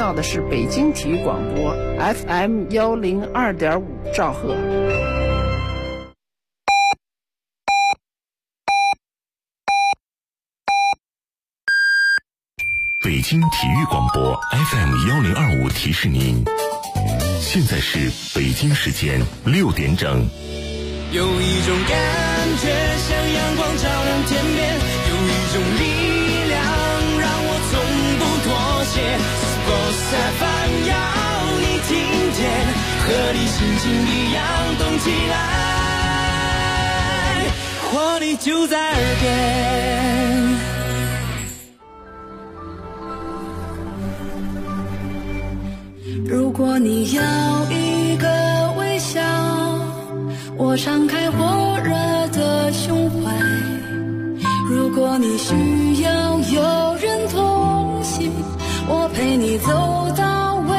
到的是北京体育广播 FM102.5兆赫。 北京体育广播 FM1025提示您，现在是北京时间6点整。 有一种感觉像阳光照亮天边，有一种力量让我从不妥协。Sports FM 要你听见，和你心情一样动起来，活力就在耳边。 如果你要一个微笑，我敞开火热的胸怀。如果你需要有人同行，我陪你走到未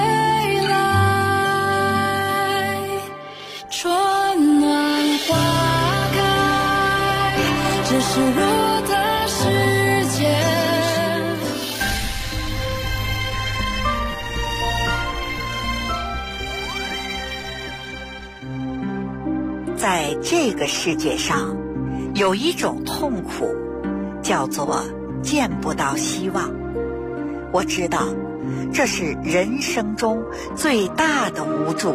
来。春暖花开，这是我的世界。 在这个世界上，有一种痛苦，叫做见不到希望。我知道，这是人生中最大的无助。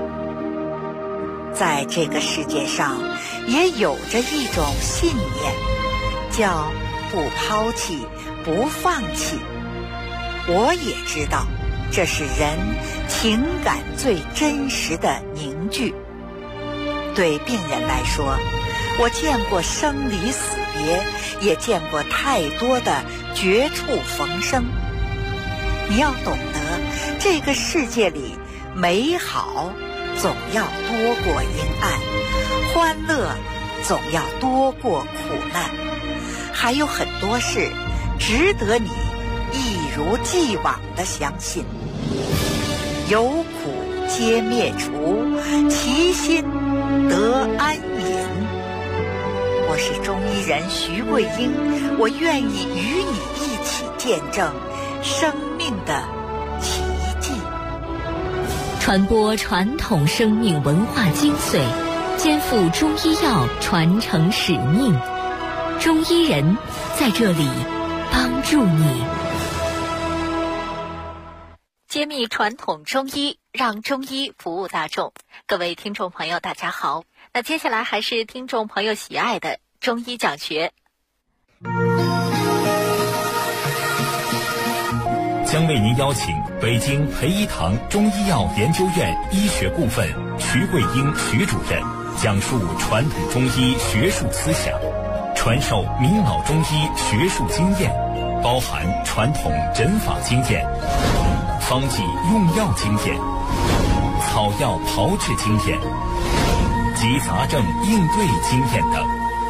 在这个世界上，也有着一种信念，叫不抛弃，不放弃。我也知道，这是人情感最真实的凝聚。对病人来说，我见过生离死别，也见过太多的绝处逢生。你要懂得，这个世界里美好总要多过阴暗，欢乐总要多过苦难，还有很多事值得你一如既往地相信。有苦皆灭除，其心得安隐。我是中医人徐桂英，我愿意与你一起见证生命的奇迹， 传播传统生命文化精髓，肩负中医药传承使命。中医人在这里帮助你，揭秘传统中医，让中医服务大众。各位听众朋友大家好，那接下来还是听众朋友喜爱的中医讲学。 将为您邀请北京培一堂中医药研究院医学部分徐桂英徐主任讲述传统中医学术思想，传授名老中医学术经验，包含传统诊法经验、方剂用药经验、草药炮制经验及杂症应对经验等。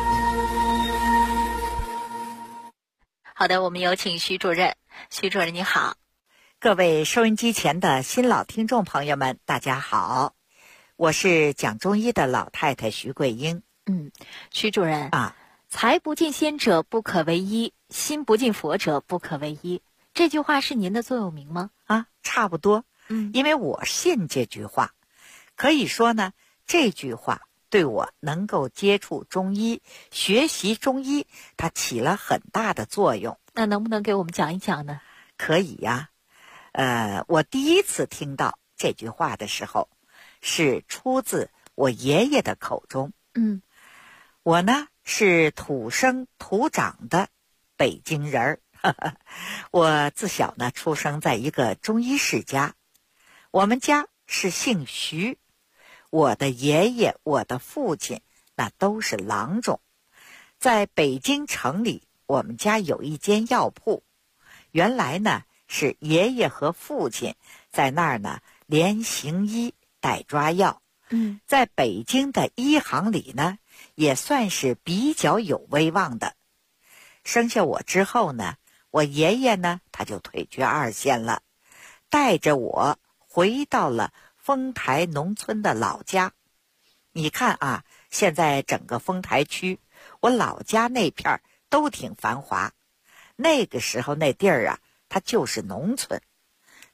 好的，我们有请徐主任。徐主任你好。 各位收音机前的新老听众朋友们大家好，我是讲中医的老太太徐桂英。 徐主任啊，财不进先者不可为医，心不进佛者不可为医，这句话是您的座右铭吗？ 差不多。因为我信这句话，可以说呢，这句话对我能够接触中医、学习中医，它起了很大的作用。 那能不能给我们讲一讲呢？ 可以呀。我第一次听到这句话的时候，是出自我爷爷的口中。我呢是土生土长的北京人儿，我自小呢出生在一个中医世家，我们家是姓徐，我的爷爷、我的父亲那都是郎中。在北京城里，我们家有一间药铺，原来呢是爷爷和父亲在那儿呢连行医带抓药。在北京的医行里呢也算是比较有威望的。生下我之后呢，我爷爷呢他就退居二线了，带着我回到了丰台农村的老家。你看啊，现在整个丰台区，我老家那片都挺繁华，那个时候那地儿啊它就是农村，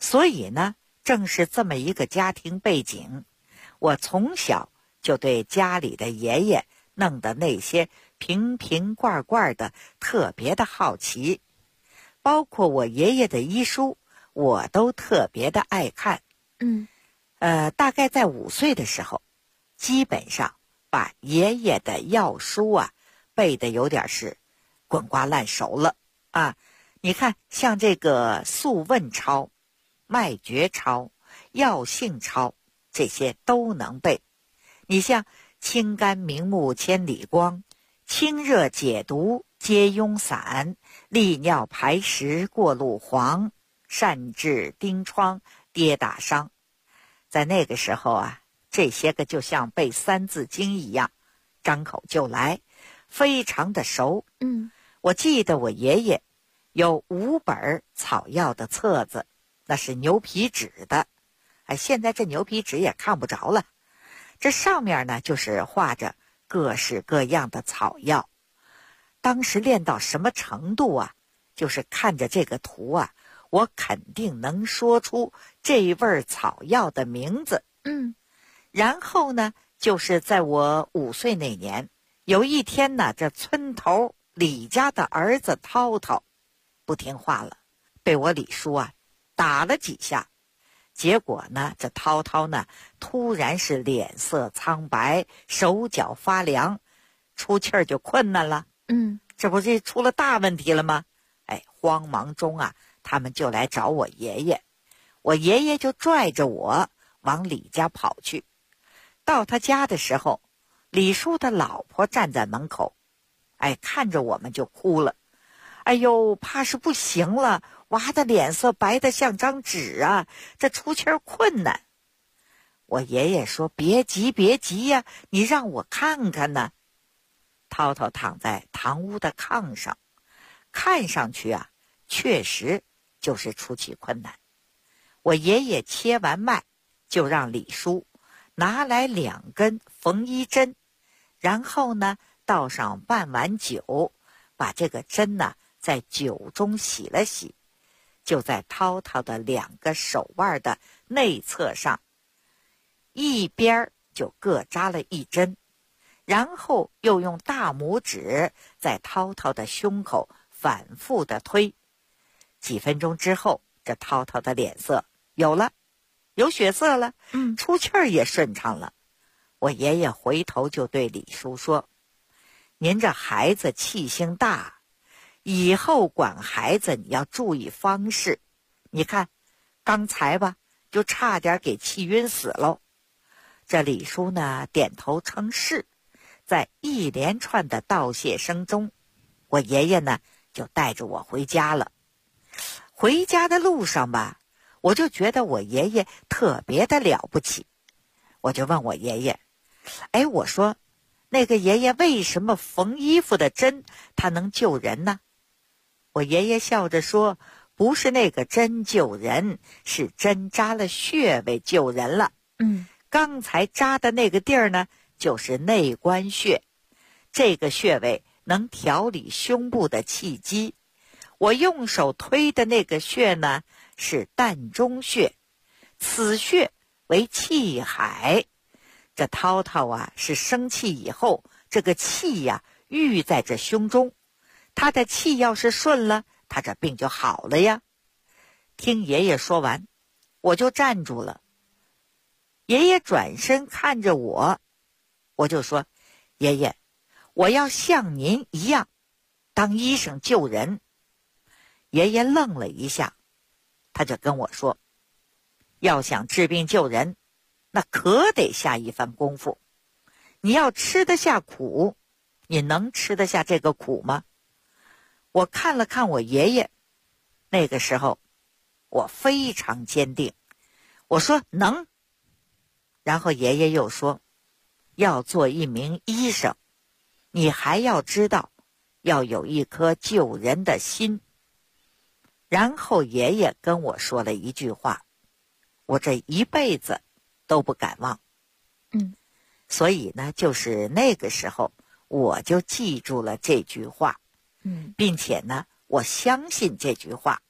所以呢，正是这么一个家庭背景，我从小就对家里的爷爷弄的那些瓶瓶罐罐的特别的好奇，包括我爷爷的医书，我都特别的爱看。大概在5岁的时候，基本上把爷爷的药书啊背得有点是滚瓜烂熟了啊。你看，像这个素问抄、脉诀抄、药性抄，这些都能背。你像清肝明目千里光，清热解毒皆庸散，利尿排石过路黄，善治疔疮跌打伤。在那个时候啊，这些个就像背3字经一样，张口就来，非常的熟。我记得我爷爷有5本草药的册子，那是牛皮纸的，现在这牛皮纸也看不着了。这上面呢，就是画着各式各样的草药。当时练到什么程度啊？就是看着这个图啊，我肯定能说出这味草药的名字。然后呢，就是在我5岁那年，有一天呢，这村头李家的儿子涛涛不听话了，被我李叔啊打了几下。结果呢，这涛涛呢突然是脸色苍白，手脚发凉，出气儿就困难了。这不是出了大问题了吗？慌忙中啊，他们就来找我爷爷。我爷爷就拽着我往李家跑去。到他家的时候，李叔的老婆站在门口，看着我们就哭了。哎呦，怕是不行了，娃的脸色白得像张纸啊，这出气儿困难。我爷爷说：“别急别急呀，你让我看看呢。”涛涛躺在堂屋的炕上，看上去啊，确实就是出气困难。我爷爷切完脉，就让李叔拿来2根缝衣针，然后呢倒上半碗酒，把这个针呢在酒中洗了洗，就在涛涛的2个手腕的内侧上，一边就各扎了1针，然后又用大拇指在涛涛的胸口反复的推。几分钟之后，这涛涛的脸色有血色了，出气儿也顺畅了。我爷爷回头就对李叔说：“您这孩子气性大，以后管孩子你要注意方式。你看，刚才吧，就差点给气晕死喽。”这李叔呢，点头称是。在一连串的道谢声中，我爷爷呢就带着我回家了。回家的路上吧，我就觉得我爷爷特别的了不起。我就问我爷爷：“我说，那个爷爷为什么缝衣服的针他能救人呢？”我爷爷笑着说：“不是那个针救人，是针扎了穴位救人了。刚才扎的那个地儿呢，就是内关穴，这个穴位能调理胸部的气机。我用手推的那个穴呢，是膻中穴，此穴为气海。这涛涛啊，是生气以后，这个气呀郁在这胸中，他的气要是顺了，他这病就好了呀。”听爷爷说完，我就站住了。爷爷转身看着我，我就说：“爷爷，我要像您一样当医生救人。”爷爷愣了一下，他就跟我说：“要想治病救人，那可得下一番功夫。你要吃得下苦，你能吃得下这个苦吗？”我看了看我爷爷，那个时候我非常坚定，我说能。然后爷爷又说：“要做一名医生，你还要知道要有一颗救人的心。”然后爷爷跟我说了一句话，我这一辈子都不敢忘。所以呢，就是那个时候我就记住了这句话，并且呢，我相信这句话，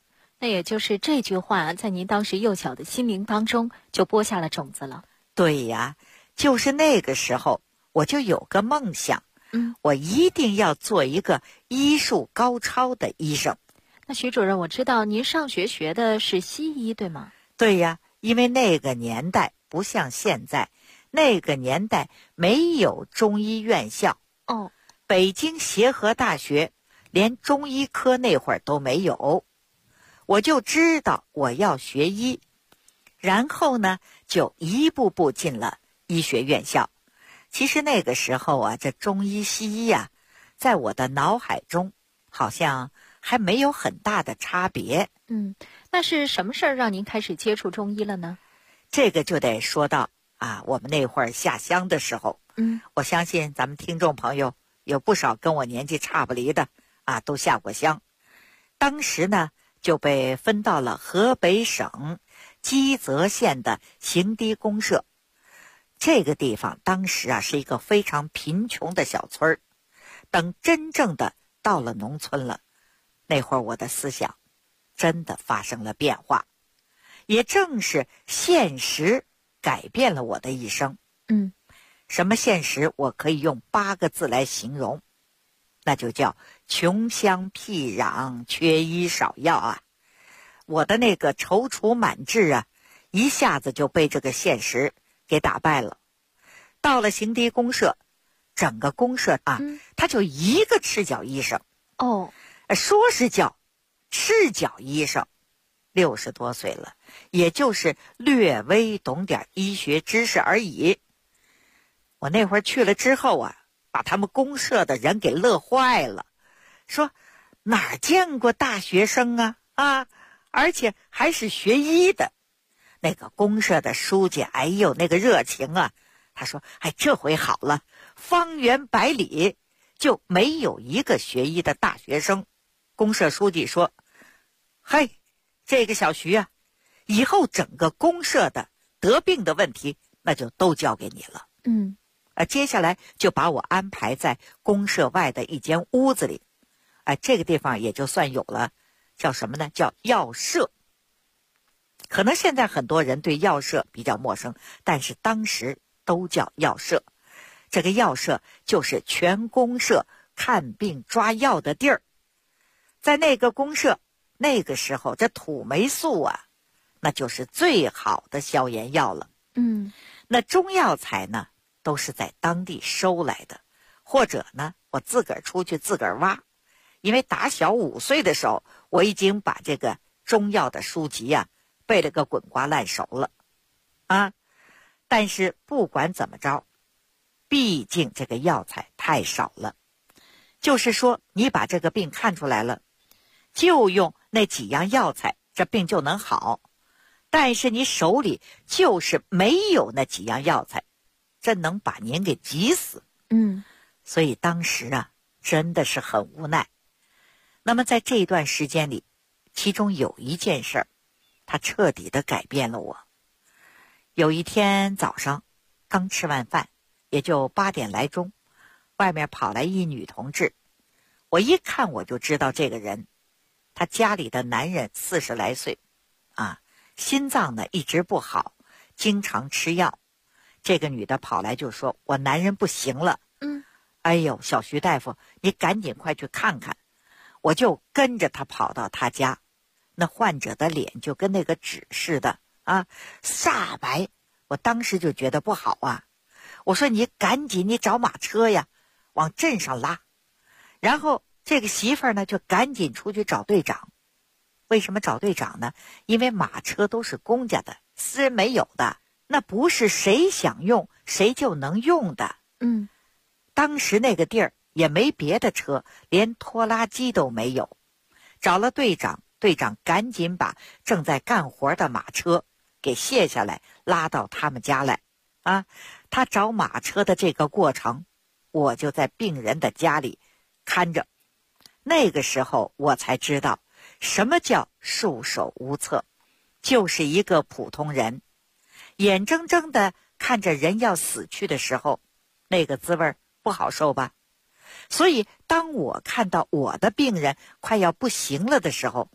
那也就是这句话在您当时幼小的心灵当中就播下了种子了。 对呀，就是那个时候我就有个梦想，我一定要做一个医术高超的医生。 那徐主任，我知道您上学学的是西医，对吗？ 对呀，因为那个年代不像现在，那个年代没有中医院校。北京协和大学连中医科那会儿都没有。我就知道我要学医，然后呢就一步步进了医学院校。其实那个时候啊，这中医西医啊，在我的脑海中好像还没有很大的差别。 那是什么事儿让您开始接触中医了呢？ 这个就得说到我们那会儿下乡的时候。我相信咱们听众朋友有不少跟我年纪差不离的都下过乡。当时呢就被分到了河北省基泽县的行堤公社。这个地方当时是一个非常贫穷的小村儿。等真正的到了农村了，那会儿我的思想真的发生了变化。也正是现实改变了我的一生。什么现实？我可以用8个字来形容，那就叫穷乡僻壤，缺医少药我的那个踌躇满志一下子就被这个现实给打败了。到了行堤公社，整个公社他就一个赤脚医生。说是叫赤脚医生，60多岁了，也就是略微懂点医学知识而已。我那会儿去了之后把他们公社的人给乐坏了，说哪见过大学生而且还是学医的。那个公社的书记那个热情他说这回好了，方圆100里就没有一个学医的大学生。公社书记说，这个小徐以后整个公社的得病的问题那就都交给你了。接下来就把我安排在公社外的一间屋子里。这个地方也就算有了叫什么呢？叫药舍。可能现在很多人对药舍比较陌生，但是当时都叫药舍。这个药舍就是全公社看病抓药的地儿。在那个公社，那个时候这土霉素那就是最好的消炎药了。那中药材呢都是在当地收来的，或者呢我自个儿出去自个儿挖。因为打小5岁的时候，我已经把这个中药的书籍背了个滚瓜烂熟了但是不管怎么着，毕竟这个药材太少了。就是说你把这个病看出来了，就用那几样药材，这病就能好。但是你手里就是没有那几样药材，这能把您给急死。所以当时真的是很无奈。那么在这一段时间里，其中有一件事儿，它彻底的改变了我。有一天早上刚吃完饭，也就8点来钟，外面跑来一女同志。我一看我就知道这个人，他家里的男人40来岁心脏呢一直不好，经常吃药。这个女的跑来就说，我男人不行了。小徐大夫，你赶紧快去看看。我就跟着他跑到他家，那患者的脸就跟那个纸似的煞白。我当时就觉得不好我说你赶紧你找马车呀，往镇上拉。然后这个媳妇儿呢就赶紧出去找队长。为什么找队长呢？因为马车都是公家的，私人没有的，那不是谁想用谁就能用的。当时那个地儿也没别的车，连拖拉机都没有。找了队长，队长赶紧把正在干活的马车给卸下来，拉到他们家来他找马车的这个过程，我就在病人的家里看着。那个时候我才知道什么叫束手无策，就是一个普通人眼睁睁的看着人要死去的时候，那个滋味不好受吧。所以当我看到我的病人快要不行了的时候，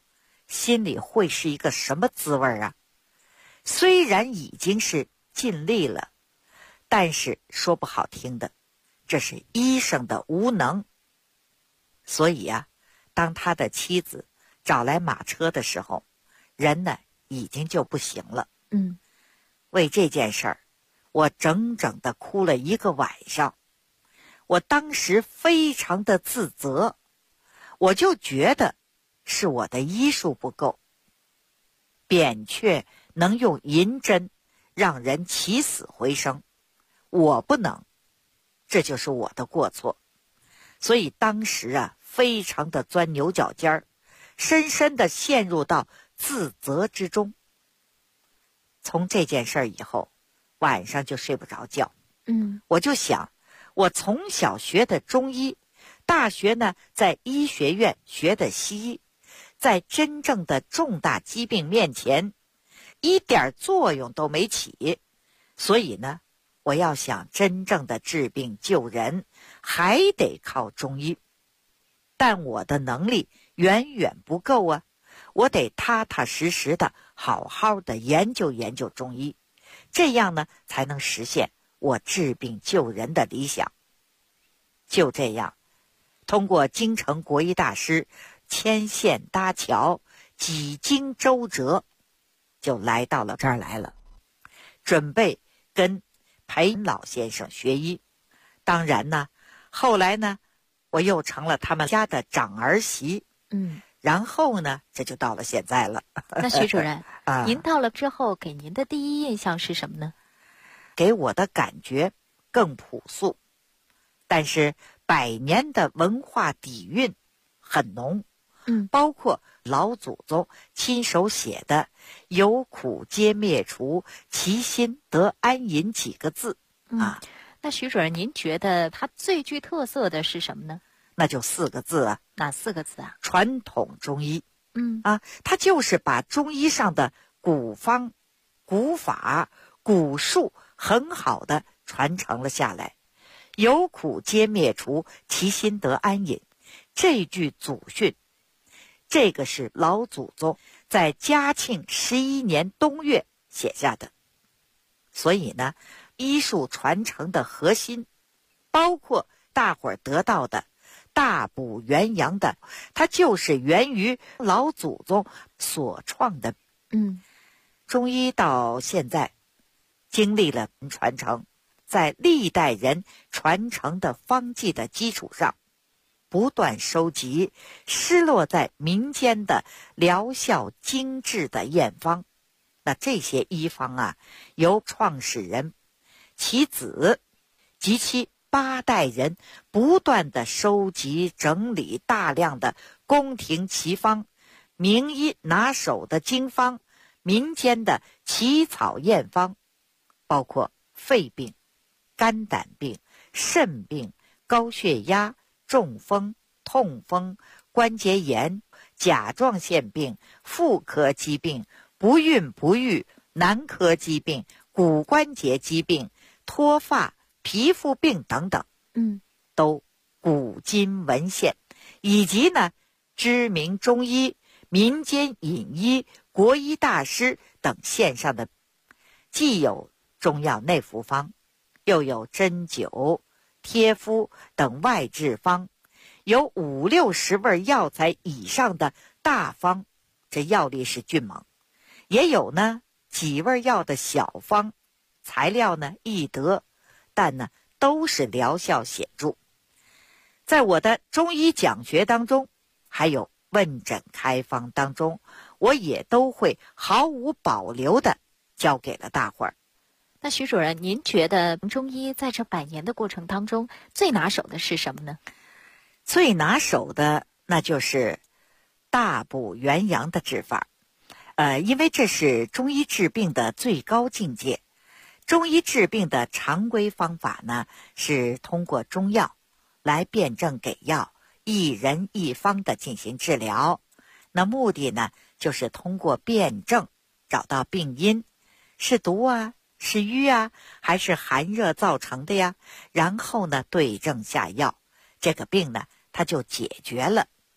心里会是一个什么滋味啊？虽然已经是尽力了，但是说不好听的，这是医生的无能。所以啊，当他的妻子找来马车的时候，人呢已经就不行了。为这件事儿，我整整的哭了1个晚上。我当时非常的自责，我就觉得是我的医术不够。扁鹊能用银针让人起死回生，我不能，这就是我的过错。所以当时啊，非常的钻牛角尖儿，深深的陷入到自责之中。从这件事儿以后，晚上就睡不着觉。我就想，我从小学的中医，大学呢在医学院学的西医，在真正的重大疾病面前，一点作用都没起。所以呢，我要想真正的治病救人，还得靠中医。但我的能力远远不够啊，我得踏踏实实的好好的研究研究中医，这样呢才能实现我治病救人的理想。就这样，通过京城国医大师牵线搭桥，几经周折，就来到了这儿来了，准备跟裴老先生学医。当然呢，后来呢，我又成了他们家的长儿媳。然后呢，这就到了现在了。 那徐主任，您到了之后，给您的第一印象是什么呢？ 给我的感觉更朴素，但是100年的文化底蕴很浓。包括老祖宗亲手写的“有苦皆灭除，其心得安隐”几个字。 那徐主任，您觉得它最具特色的是什么呢？ 那就4个字啊。 哪4个字啊？ 传统中医。它就是把中医上的古方、古法、古术很好的传承了下来。有苦皆灭除，其心得安隐，这句祖训，这个是老祖宗在嘉庆11年冬月写下的。所以呢，医术传承的核心，包括大伙儿得到的大补元阳的，它就是源于老祖宗所创的。中医到现在经历了传承，在历代人传承的方剂的基础上，不断收集失落在民间的疗效精致的验方。那这些医方啊，由创始人、其子及其8代人不断的收集整理大量的宫廷奇方、名医拿手的经方、民间的奇草验方，包括肺病、肝胆病、肾病、高血压、中风、痛风、关节炎、甲状腺病、妇科疾病、不孕不育、男科疾病、骨关节疾病、脱发、皮肤病等等，都古今文献，以及呢知名中医、民间隐医、国医大师等线上的，既有中药内服方，又有针灸、贴敷等外治方，有50-60味药材以上的大方，这药力是迅猛，也有呢几味药的小方，材料呢易得，但呢都是疗效显著。在我的中医讲学当中，还有问诊开方当中，我也都会毫无保留的教给了大伙儿。 那徐主任，您觉得中医在这100年的过程当中，最拿手的是什么呢？ 最拿手的那就是大补元阳的治法。因为这是中医治病的最高境界。中医治病的常规方法呢，是通过中药来辨证给药，一人一方的进行治疗。那目的呢，就是通过辨证找到病因，是毒啊，是瘀啊，还是寒热造成的呀？然后呢，对症下药，这个病呢，它就解决了。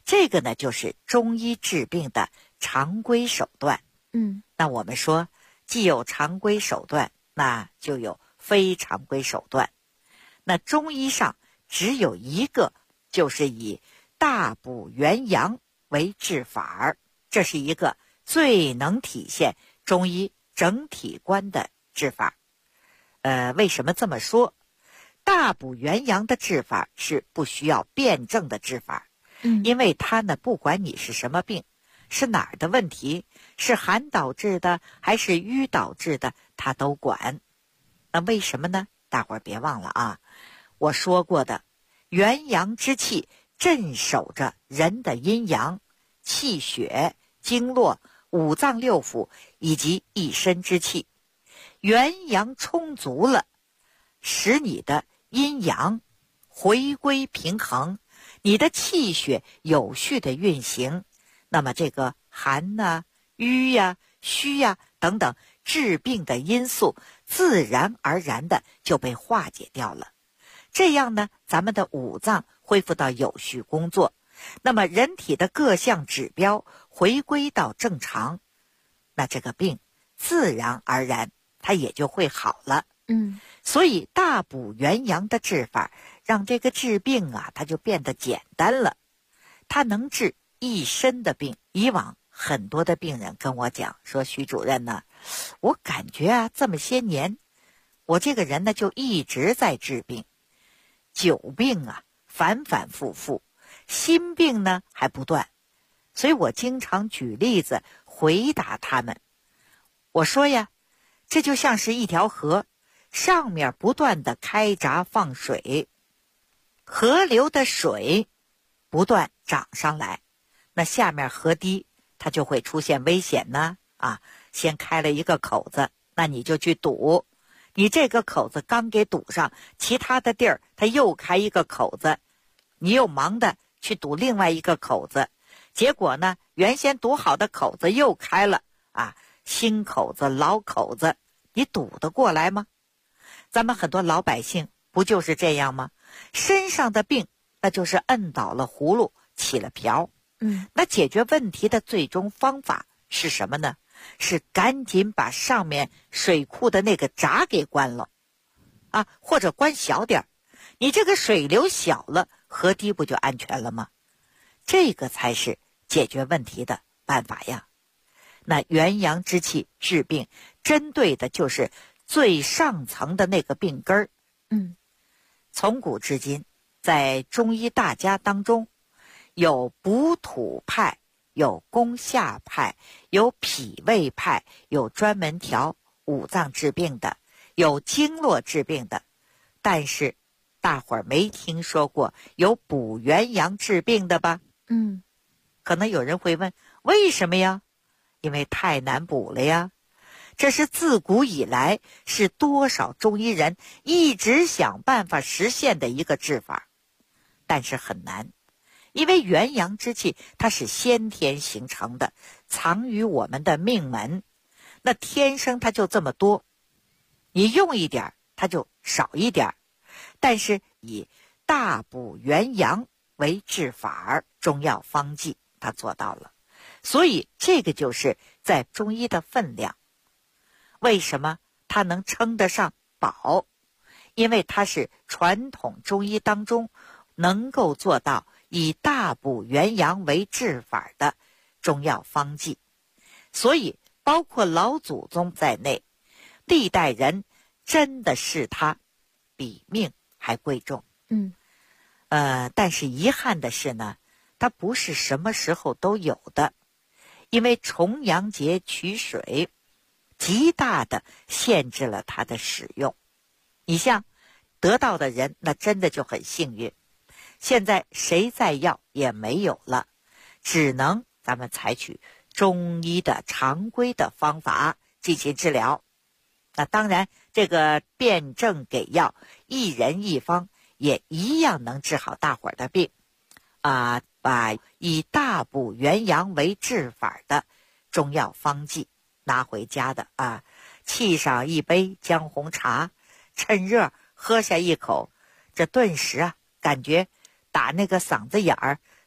这个呢就是中医治病的常规手段。那我们说既有常规手段，那就有非常规手段。那中医上只有一个，就是以大补元阳为治法，这是一个最能体现中医整体观的治法。为什么这么说？大补元阳的治法是不需要辩证的治法，因为它呢，不管你是什么病，是哪儿的问题，是寒导致的还是瘀导致的，它都管。那为什么呢？大伙儿别忘了啊，我说过的，元阳之气镇守着人的阴阳、气血、经络、五脏六腑以及一身之气。元阳充足了，使你的阴阳回归平衡，你的气血有序的运行，那么这个寒啊、瘀呀、虚呀等等治病的因素自然而然的就被化解掉了。这样呢，咱们的五脏恢复到有序工作，那么人体的各项指标回归到正常，那这个病自然而然它也就会好了。所以大补元阳的治法让这个治病啊，它就变得简单了，它能治一身的病。以往很多的病人跟我讲说，徐主任呢，我感觉啊，这么些年我这个人呢就一直在治病，久病啊反反复复，新病呢还不断。所以我经常举例子回答他们，我说呀，这就像是一条河，上面不断的开闸放水，河流的水不断涨上来，那下面河堤它就会出现危险呢。先开了一个口子，那你就去堵，你这个口子刚给堵上，其他的地儿它又开一个口子，你又忙的去堵另外一个口子，结果呢，原先堵好的口子又开了新口子老口子，你堵得过来吗？咱们很多老百姓不就是这样吗？身上的病那就是摁倒了葫芦起了瓢。那解决问题的最终方法是什么呢？是赶紧把上面水库的那个闸给关了或者关小点儿，你这个水流小了，河堤不就安全了吗？这个才是解决问题的办法呀。那元阳之气治病，针对的就是最上层的那个病根儿。从古至今，在中医大家当中，有补土派，有攻下派，有脾胃派，有专门调五脏治病的，有经络治病的，但是大伙儿没听说过有补元阳治病的吧？可能有人会问，为什么呀？因为太难补了呀。这是自古以来是多少中医人一直想办法实现的一个治法，但是很难。因为元阳之气它是先天形成的，藏于我们的命门，那天生它就这么多，你用一点它就少一点。但是以大补元阳为治法，中药方剂它做到了，所以这个就是在中医的分量。为什么它能称得上宝？因为它是传统中医当中能够做到以大补元阳为治法的中药方剂，所以包括老祖宗在内，历代人真的视它比命还贵重。但是遗憾的是呢，它不是什么时候都有的，因为重阳节取水极大的限制了它的使用。你像得到的人，那真的就很幸运，现在谁再要也没有了，只能咱们采取中医的常规的方法进行治疗。那当然这个辩证给药，一人一方也一样能治好大伙儿的病把以大补元阳为治法的中药方剂拿回家的沏上一杯姜红茶，趁热喝下一口，这顿时感觉打那个嗓子眼儿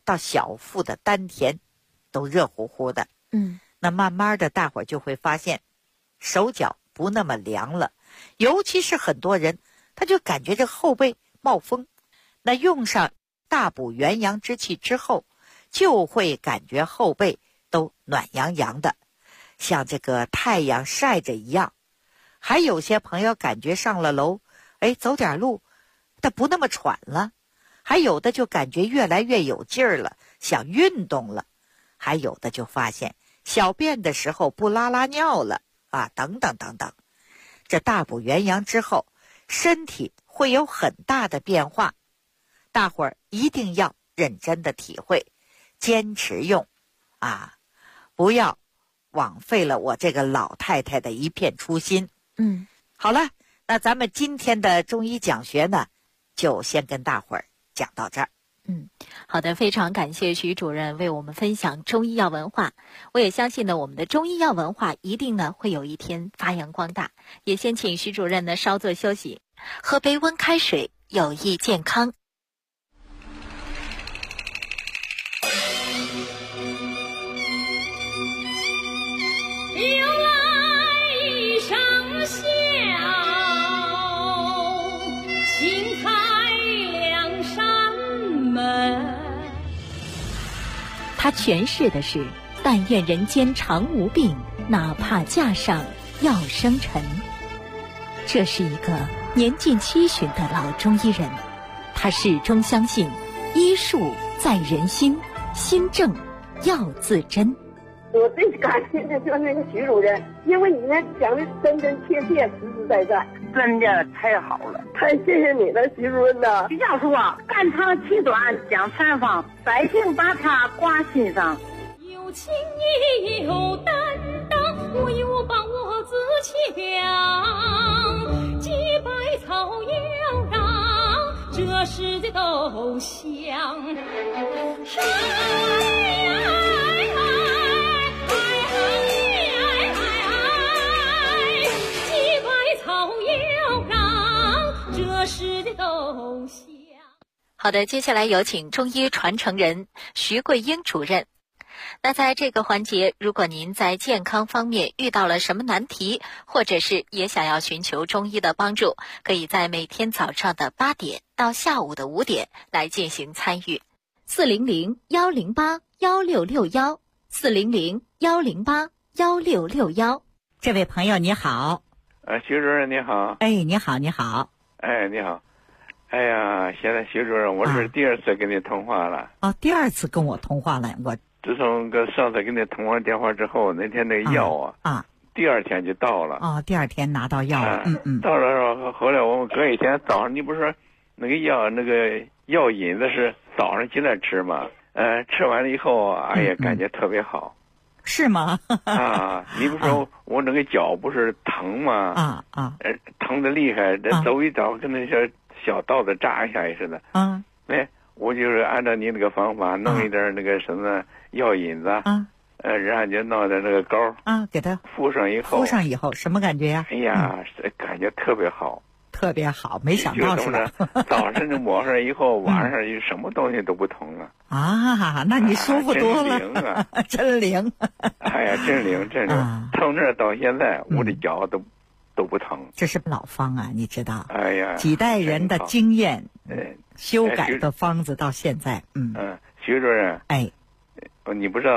到小腹的丹田都热乎乎的。那慢慢的大伙儿就会发现手脚不那么凉了，尤其是很多人他就感觉这后背冒风，那用上大补元阳之气之后，就会感觉后背都暖洋洋的，像这个太阳晒着一样。还有些朋友感觉上了楼，走点路他不那么喘了，还有的就感觉越来越有劲儿了，想运动了，还有的就发现小便的时候不拉尿了啊，等等等等。这大补元阳之后，身体会有很大的变化，大伙儿一定要认真的体会，坚持用啊，不要枉费了我这个老太太的一片初心。好了，那咱们今天的中医讲学呢，就先跟大伙儿讲到这儿。 好的，非常感谢徐主任为我们分享中医药文化。我也相信呢，我们的中医药文化一定呢会有一天发扬光大。也先请徐主任呢稍作休息，喝杯温开水，有益健康。他诠释的是但愿人间常无病，哪怕架上要生尘。这是一个年近70的老中医人，他始终相信医术在人心，心正要自真。 我最感谢的就是那个徐主任，因为你那讲的真真切切，实实在在，真的太好了，太谢谢你了，徐主任呐！徐教授啊，肝长气短讲采访，百姓把他挂心上。 有情也有担当，我有把握自强，几百草要让这世界都香。世界都香。 好的，接下来有请中医传承人徐桂英主任。那在这个环节，如果您在健康方面遇到了什么难题，或者是也想要寻求中医的帮助，可以在每天早上的8点到下午的5点来进行参与。400-108-1661 400-108-1661。 这位朋友你好。 徐主任你好。 你好你好。 你好。哎呀，现在徐主任，我是第2次跟你通话了。 第2次跟我通话了。我自从上次跟你通完电话之后，那天那个药第2天就到了。 第2天拿到药了。 到了，后来我们隔一天早上，你不是说那个药引子是早上起来吃吗？吃完了以后，哎呀，感觉特别好。 是吗？ 你不说我那个脚不是疼吗？疼的厉害，走一遭跟那些小刀子扎一下似的。我就是按照你那个方法，弄一点那个什么药引子，然后就弄点那个膏给它敷上以后什么感觉呀？ 哎呀，感觉特别好。 特别好，没想到是吧？ 早上就抹上以后，晚上就什么东西都不疼了。 那你舒服多了。 真灵啊！ 真灵。 哎呀，真灵。从这到现在，我的脚都不疼。 这是老方啊，你知道？ 哎呀， 几代人的经验，修改的方子到现在。 徐主任， 你不知道。